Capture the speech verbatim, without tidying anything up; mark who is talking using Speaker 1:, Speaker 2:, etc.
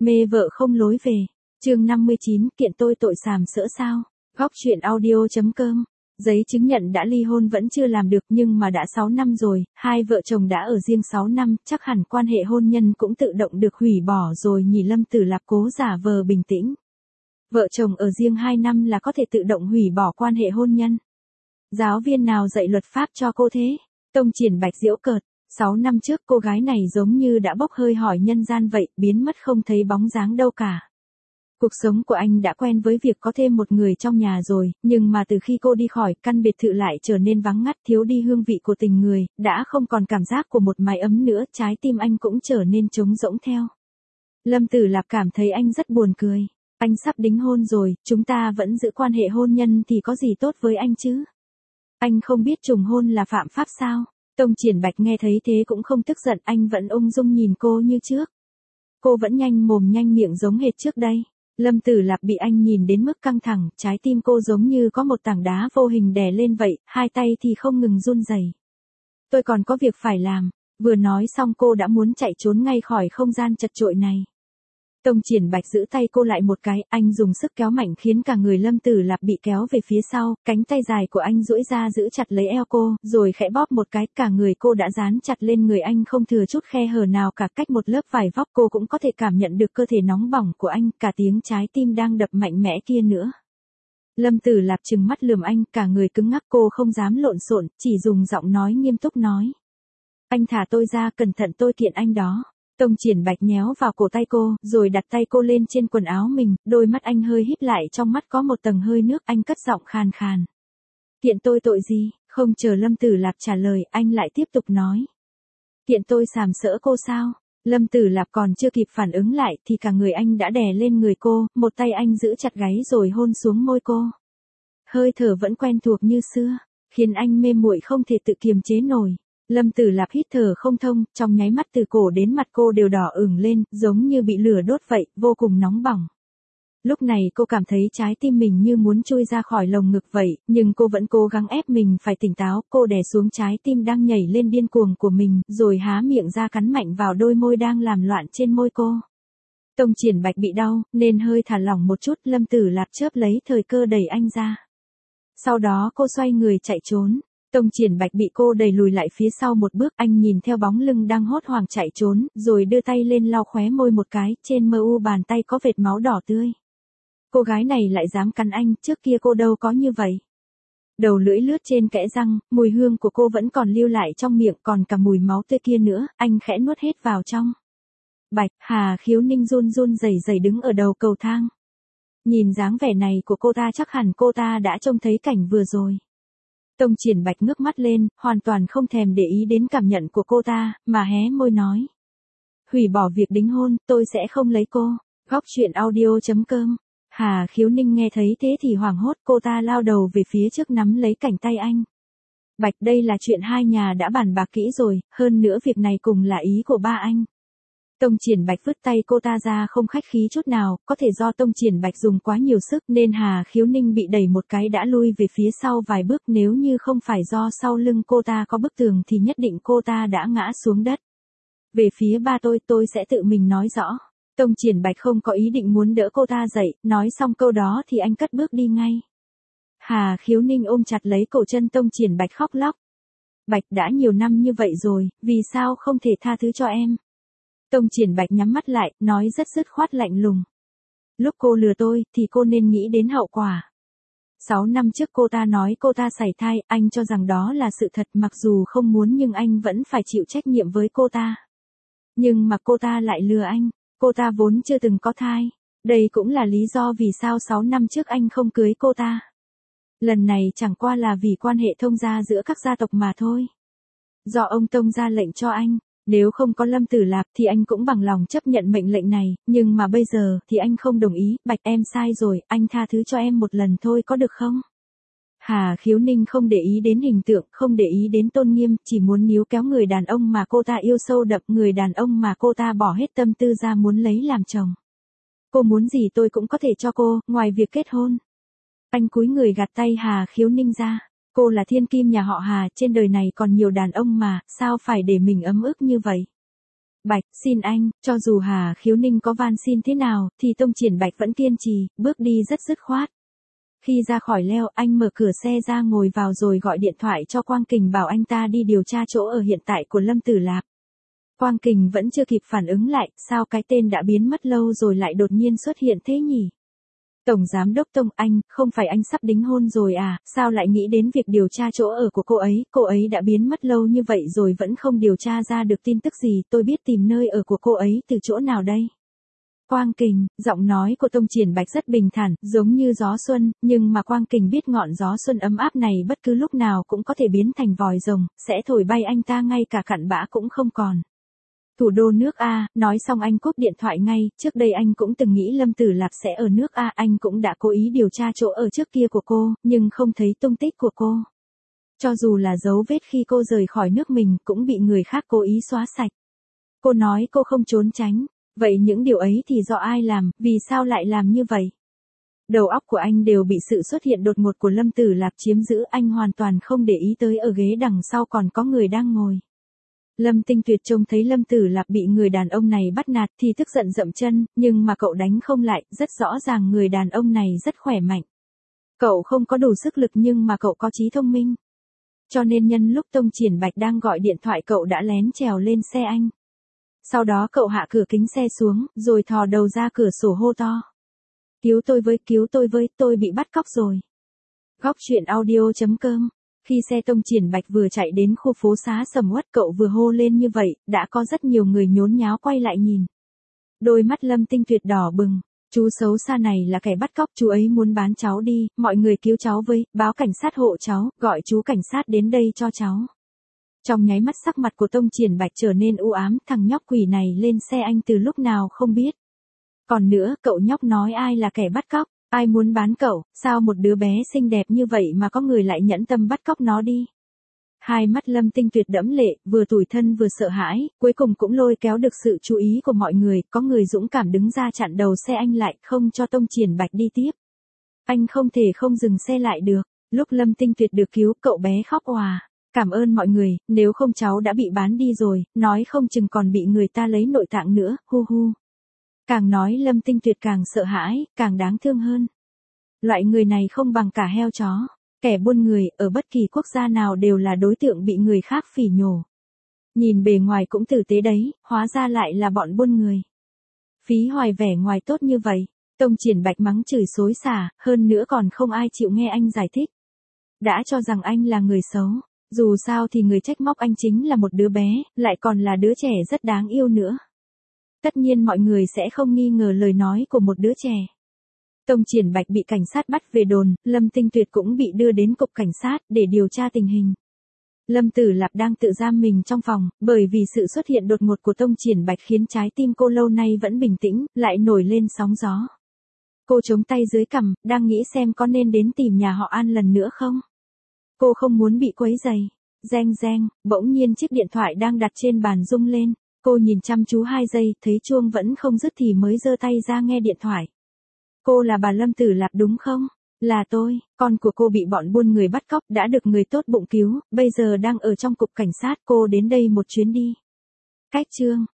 Speaker 1: Mê vợ không lối về. Chương năm mươi chín, kiện tôi tội sàm sỡ sao? Góc truyện audio.com. Giấy chứng nhận đã ly hôn vẫn chưa làm được nhưng mà đã sáu năm rồi, hai vợ chồng đã ở riêng sáu năm, chắc hẳn quan hệ hôn nhân cũng tự động được hủy bỏ rồi nhỉ. Lâm Tử Lạp cố giả vờ bình tĩnh. Vợ chồng ở riêng hai năm là có thể tự động hủy bỏ quan hệ hôn nhân. Giáo viên nào dạy luật pháp cho cô thế? Tông Triển Bạch giễu cợt. Sáu năm trước cô gái này giống như đã bốc hơi hỏi nhân gian vậy, biến mất không thấy bóng dáng đâu cả. Cuộc sống của anh đã quen với việc có thêm một người trong nhà rồi, nhưng mà từ khi cô đi khỏi, căn biệt thự lại trở nên vắng ngắt, thiếu đi hương vị của tình người, đã không còn cảm giác của một mái ấm nữa, trái tim anh cũng trở nên trống rỗng theo. Lâm Tử Lạp cảm thấy anh rất buồn cười. Anh sắp đính hôn rồi, chúng ta vẫn giữ quan hệ hôn nhân thì có gì tốt với anh chứ? Anh không biết trùng hôn là phạm pháp sao? Tông Triển Bạch nghe thấy thế cũng không tức giận, anh vẫn ung dung nhìn cô như trước. Cô vẫn nhanh mồm nhanh miệng giống hệt trước đây. Lâm Tử Lạp bị anh nhìn đến mức căng thẳng, trái tim cô giống như có một tảng đá vô hình đè lên vậy, hai tay thì không ngừng run rẩy. Tôi còn có việc phải làm, vừa nói xong cô đã muốn chạy trốn ngay khỏi không gian chật chội này. Tông Triển Bạch giữ tay cô lại một cái, anh dùng sức kéo mạnh khiến cả người Lâm Tử Lạp bị kéo về phía sau, cánh tay dài của anh duỗi ra giữ chặt lấy eo cô, rồi khẽ bóp một cái, cả người cô đã dán chặt lên người anh không thừa chút khe hở nào cả, cách một lớp vải vóc cô cũng có thể cảm nhận được cơ thể nóng bỏng của anh, cả tiếng trái tim đang đập mạnh mẽ kia nữa. Lâm Tử Lạp trừng mắt lườm anh, cả người cứng ngắc, cô không dám lộn xộn, chỉ dùng giọng nói nghiêm túc nói. Anh thả tôi ra, cẩn thận tôi kiện anh đó. Tông Triển Bạch nhéo vào cổ tay cô, rồi đặt tay cô lên trên quần áo mình, đôi mắt anh hơi híp lại, trong mắt có một tầng hơi nước, anh cất giọng khàn khàn. Kiện tôi tội gì? Không chờ Lâm Tử Lạp trả lời, anh lại tiếp tục nói. Kiện tôi sàm sỡ cô sao? Lâm Tử Lạp còn chưa kịp phản ứng lại thì cả người anh đã đè lên người cô, một tay anh giữ chặt gáy rồi hôn xuống môi cô. Hơi thở vẫn quen thuộc như xưa, khiến anh mê muội không thể tự kiềm chế nổi. Lâm Tử Lạp hít thở không thông, trong nháy mắt từ cổ đến mặt cô đều đỏ ửng lên, giống như bị lửa đốt vậy, vô cùng nóng bỏng. Lúc này cô cảm thấy trái tim mình như muốn chui ra khỏi lồng ngực vậy, nhưng cô vẫn cố gắng ép mình phải tỉnh táo, cô đè xuống trái tim đang nhảy lên điên cuồng của mình, rồi há miệng ra cắn mạnh vào đôi môi đang làm loạn trên môi cô. Tông Triển Bạch bị đau, nên hơi thả lỏng một chút, Lâm Tử Lạp chớp lấy thời cơ đẩy anh ra. Sau đó cô xoay người chạy trốn. Tông Triển Bạch bị cô đẩy lùi lại phía sau một bước, anh nhìn theo bóng lưng đang hốt hoảng chạy trốn, rồi đưa tay lên lau khóe môi một cái, trên mờ u bàn tay có vệt máu đỏ tươi. Cô gái này lại dám cắn anh, trước kia cô đâu có như vậy. Đầu lưỡi lướt trên kẽ răng, mùi hương của cô vẫn còn lưu lại trong miệng, còn cả mùi máu tươi kia nữa, anh khẽ nuốt hết vào trong. Bạch, Hà Khiếu Ninh run run rẩy rẩy đứng ở đầu cầu thang. Nhìn dáng vẻ này của cô ta chắc hẳn cô ta đã trông thấy cảnh vừa rồi. Tông Triển Bạch ngước mắt lên, hoàn toàn không thèm để ý đến cảm nhận của cô ta, mà hé môi nói. Hủy bỏ việc đính hôn, tôi sẽ không lấy cô. Góc truyện audio.com. Hà Khiếu Ninh nghe thấy thế thì hoảng hốt, cô ta lao đầu về phía trước nắm lấy cánh tay anh. Bạch, đây là chuyện hai nhà đã bàn bạc kỹ rồi, hơn nữa việc này cùng là ý của ba anh. Tông Triển Bạch vứt tay cô ta ra không khách khí chút nào, có thể do Tông Triển Bạch dùng quá nhiều sức nên Hà Khiếu Ninh bị đẩy một cái đã lui về phía sau vài bước, nếu như không phải do sau lưng cô ta có bức tường thì nhất định cô ta đã ngã xuống đất. Về phía ba tôi, tôi sẽ tự mình nói rõ. Tông Triển Bạch không có ý định muốn đỡ cô ta dậy, nói xong câu đó thì anh cất bước đi ngay. Hà Khiếu Ninh ôm chặt lấy cổ chân Tông Triển Bạch khóc lóc. Bạch, đã nhiều năm như vậy rồi, vì sao không thể tha thứ cho em? Tông Triển Bạch nhắm mắt lại, nói rất dứt khoát lạnh lùng. Lúc cô lừa tôi, thì cô nên nghĩ đến hậu quả. Sáu năm trước cô ta nói cô ta sảy thai, anh cho rằng đó là sự thật, mặc dù không muốn nhưng anh vẫn phải chịu trách nhiệm với cô ta. Nhưng mà cô ta lại lừa anh, cô ta vốn chưa từng có thai. Đây cũng là lý do vì sao sáu năm trước anh không cưới cô ta. Lần này chẳng qua là vì quan hệ thông gia giữa các gia tộc mà thôi. Do ông Tông ra lệnh cho anh. Nếu không có Lâm Tử Lạp thì anh cũng bằng lòng chấp nhận mệnh lệnh này, nhưng mà bây giờ thì anh không đồng ý. Bạch, em sai rồi, anh tha thứ cho em một lần thôi có được không? Hà Khiếu Ninh không để ý đến hình tượng, không để ý đến tôn nghiêm, chỉ muốn níu kéo người đàn ông mà cô ta yêu sâu đậm, người đàn ông mà cô ta bỏ hết tâm tư ra muốn lấy làm chồng. Cô muốn gì tôi cũng có thể cho cô, ngoài việc kết hôn. Anh cúi người gạt tay Hà Khiếu Ninh ra. Cô là thiên kim nhà họ Hà, trên đời này còn nhiều đàn ông mà, sao phải để mình ấm ức như vậy? Bạch, xin anh, cho dù Hà Khiếu Ninh có van xin thế nào, thì Tông Triển Bạch vẫn kiên trì, bước đi rất dứt khoát. Khi ra khỏi leo, anh mở cửa xe ra ngồi vào rồi gọi điện thoại cho Quang Kình bảo anh ta đi điều tra chỗ ở hiện tại của Lâm Tử Lạp. Quang Kình vẫn chưa kịp phản ứng lại, sao cái tên đã biến mất lâu rồi lại đột nhiên xuất hiện thế nhỉ? Tổng Giám Đốc Tông, anh, không phải anh sắp đính hôn rồi à, sao lại nghĩ đến việc điều tra chỗ ở của cô ấy, cô ấy đã biến mất lâu như vậy rồi vẫn không điều tra ra được tin tức gì, tôi biết tìm nơi ở của cô ấy từ chỗ nào đây? Quang Kình, giọng nói của Tông Triển Bạch rất bình thản, giống như gió xuân, nhưng mà Quang Kình biết ngọn gió xuân ấm áp này bất cứ lúc nào cũng có thể biến thành vòi rồng, sẽ thổi bay anh ta ngay cả cặn bã cũng không còn. Thủ đô nước A, nói xong anh cúp điện thoại ngay, trước đây anh cũng từng nghĩ Lâm Tử Lạp sẽ ở nước A, anh cũng đã cố ý điều tra chỗ ở trước kia của cô, nhưng không thấy tung tích của cô. Cho dù là dấu vết khi cô rời khỏi nước mình cũng bị người khác cố ý xóa sạch. Cô nói cô không trốn tránh, vậy những điều ấy thì do ai làm, vì sao lại làm như vậy? Đầu óc của anh đều bị sự xuất hiện đột ngột của Lâm Tử Lạp chiếm giữ, anh hoàn toàn không để ý tới ở ghế đằng sau còn có người đang ngồi. Lâm Tinh Tuyệt trông thấy Lâm Tử Lạp bị người đàn ông này bắt nạt thì tức giận dậm chân, nhưng mà cậu đánh không lại, rất rõ ràng người đàn ông này rất khỏe mạnh. Cậu không có đủ sức lực nhưng mà cậu có trí thông minh. Cho nên nhân lúc Tông Triển Bạch đang gọi điện thoại cậu đã lén trèo lên xe anh. Sau đó cậu hạ cửa kính xe xuống, rồi thò đầu ra cửa sổ hô to. Cứu tôi với, cứu tôi với, tôi bị bắt cóc rồi. Góc truyện audio chấm com. Khi xe Tông Triển Bạch vừa chạy đến khu phố xá sầm uất cậu vừa hô lên như vậy, đã có rất nhiều người nhốn nháo quay lại nhìn. Đôi mắt Lâm Tinh Tuyệt đỏ bừng, chú xấu xa này là kẻ bắt cóc, chú ấy muốn bán cháu đi, mọi người cứu cháu với, báo cảnh sát hộ cháu, gọi chú cảnh sát đến đây cho cháu. Trong nháy mắt sắc mặt của Tông Triển Bạch trở nên u ám, thằng nhóc quỷ này lên xe anh từ lúc nào không biết. Còn nữa, cậu nhóc nói ai là kẻ bắt cóc? Ai muốn bán cậu, sao một đứa bé xinh đẹp như vậy mà có người lại nhẫn tâm bắt cóc nó đi? Hai mắt Lâm Tinh Tuyệt đẫm lệ, vừa tủi thân vừa sợ hãi, cuối cùng cũng lôi kéo được sự chú ý của mọi người, có người dũng cảm đứng ra chặn đầu xe anh lại, không cho Tông Triển Bạch đi tiếp. Anh không thể không dừng xe lại được, lúc Lâm Tinh Tuyệt được cứu, cậu bé khóc òa. Cảm ơn mọi người, nếu không cháu đã bị bán đi rồi, nói không chừng còn bị người ta lấy nội tạng nữa, hu hu. Càng nói Lâm Tinh Tuyệt càng sợ hãi, càng đáng thương hơn. Loại người này không bằng cả heo chó. Kẻ buôn người, ở bất kỳ quốc gia nào đều là đối tượng bị người khác phỉ nhổ. Nhìn bề ngoài cũng tử tế đấy, hóa ra lại là bọn buôn người. Phí hoài vẻ ngoài tốt như vậy. Tông Triển Bạch mắng chửi xối xả, hơn nữa còn không ai chịu nghe anh giải thích. Đã cho rằng anh là người xấu. Dù sao thì người trách móc anh chính là một đứa bé, lại còn là đứa trẻ rất đáng yêu nữa. Tất nhiên mọi người sẽ không nghi ngờ lời nói của một đứa trẻ. Tông Triển Bạch bị cảnh sát bắt về đồn, Lâm Tinh Tuyệt cũng bị đưa đến cục cảnh sát để điều tra tình hình. Lâm Tử Lạp đang tự giam mình trong phòng, bởi vì sự xuất hiện đột ngột của Tông Triển Bạch khiến trái tim cô lâu nay vẫn bình tĩnh, lại nổi lên sóng gió. Cô chống tay dưới cằm, đang nghĩ xem có nên đến tìm nhà họ An lần nữa không? Cô không muốn bị quấy rầy. Reng reng, bỗng nhiên chiếc điện thoại đang đặt trên bàn rung lên. Cô nhìn chăm chú hai giây, thấy chuông vẫn không dứt thì mới giơ tay ra nghe điện thoại. Cô là bà Lâm Tử Lạp đúng không? Là tôi, con của cô bị bọn buôn người bắt cóc, đã được người tốt bụng cứu, bây giờ đang ở trong cục cảnh sát, cô đến đây một chuyến đi. Cách chương.